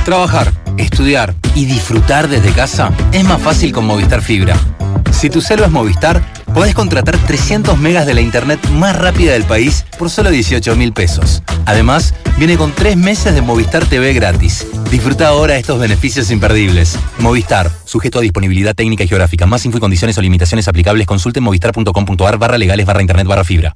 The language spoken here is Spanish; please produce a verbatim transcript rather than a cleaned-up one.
Trabajar, estudiar y disfrutar desde casa es más fácil con Movistar Fibra. Si tu celu es Movistar, podés contratar trescientos megas de la internet más rápida del país por solo dieciocho mil pesos. Además, viene con tres meses de Movistar T V gratis. Disfruta ahora estos beneficios imperdibles. Movistar, sujeto a disponibilidad técnica y geográfica. Más info y condiciones o limitaciones aplicables, consulte movistar punto com punto ar barra legales barra internet barra fibra.